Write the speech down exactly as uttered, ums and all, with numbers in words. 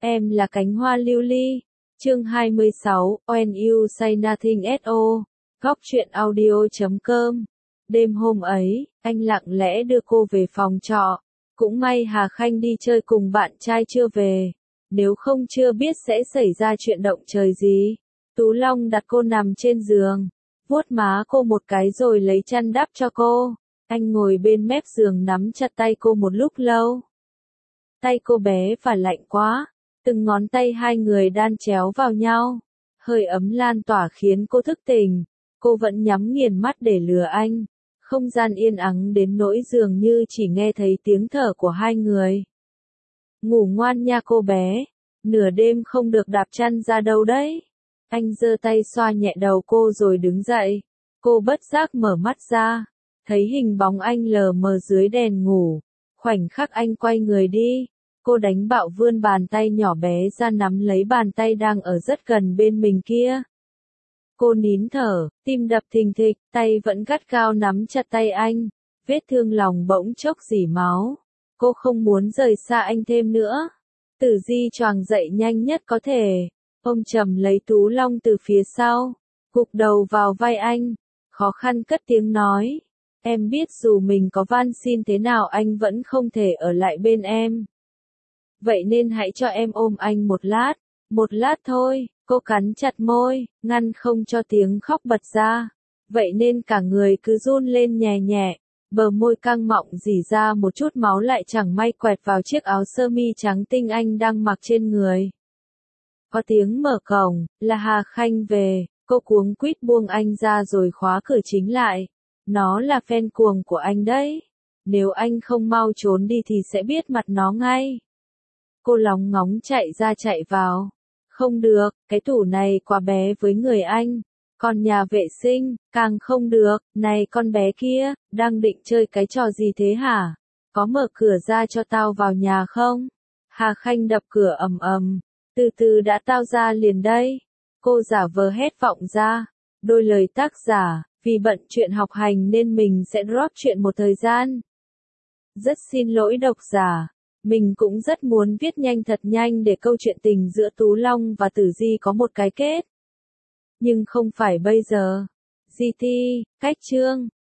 Em là cánh hoa lưu ly. Chương hai mươi sáu, When You Say Nothing at All. Góc truyện audio chấm com. Đêm hôm ấy, anh lặng lẽ đưa cô về phòng trọ. Cũng may Hà Khanh đi chơi cùng bạn trai chưa về. Nếu không chưa biết sẽ xảy ra chuyện động trời gì. Tú Long đặt cô nằm trên giường, vuốt má cô một cái rồi lấy chăn đắp cho cô. Anh ngồi bên mép giường nắm chặt tay cô một lúc lâu. Tay cô bé và lạnh quá, từng ngón tay hai người đan chéo vào nhau. Hơi ấm lan tỏa khiến cô thức tỉnh, cô vẫn nhắm nghiền mắt để lừa anh. Không gian yên ắng đến nỗi dường như chỉ nghe thấy tiếng thở của hai người. Ngủ ngoan nha cô bé, nửa đêm không được đạp chăn ra đâu đấy. Anh giơ tay xoa nhẹ đầu cô rồi đứng dậy. Cô bất giác mở mắt ra, thấy hình bóng anh lờ mờ dưới đèn ngủ. Khoảnh khắc anh quay người đi, cô đánh bạo vươn bàn tay nhỏ bé ra nắm lấy bàn tay đang ở rất gần bên mình kia. Cô nín thở, tim đập thình thịch, tay vẫn gắt gao nắm chặt tay anh. Vết thương lòng bỗng chốc rỉ máu. Cô không muốn rời xa anh thêm nữa. Tử Di choàng dậy nhanh nhất có thể. Ôm chầm lấy Tú Long từ phía sau, gục đầu vào vai anh, khó khăn cất tiếng nói. Em biết dù mình có van xin thế nào anh vẫn không thể ở lại bên em. Vậy nên hãy cho em ôm anh một lát, một lát thôi. Cô cắn chặt môi, ngăn không cho tiếng khóc bật ra. Vậy nên cả người cứ run lên nhẹ nhẹ, bờ môi căng mọng rỉ ra một chút máu lại chẳng may quẹt vào chiếc áo sơ mi trắng tinh anh đang mặc trên người. Có tiếng mở cổng, là Hà Khanh về, cô cuống quýt buông anh ra rồi khóa cửa chính lại. Nó là fan cuồng của anh đấy. Nếu anh không mau trốn đi thì sẽ biết mặt nó ngay. Cô lóng ngóng chạy ra chạy vào. Không được, cái tủ này quá bé với người anh. Còn nhà vệ sinh, càng không được. Này con bé kia, đang định chơi cái trò gì thế hả? Có mở cửa ra cho tao vào nhà không? Hà Khanh đập cửa ầm ầm. Từ từ đã tao ra liền đây. Cô giả vờ hét vọng ra. Đôi lời tác giả, vì bận chuyện học hành nên mình sẽ drop chuyện một thời gian. Rất xin lỗi độc giả. Mình cũng rất muốn viết nhanh thật nhanh để câu chuyện tình giữa Tú Long và Tử Di có một cái kết. Nhưng không phải bây giờ. giê tê, cách chương.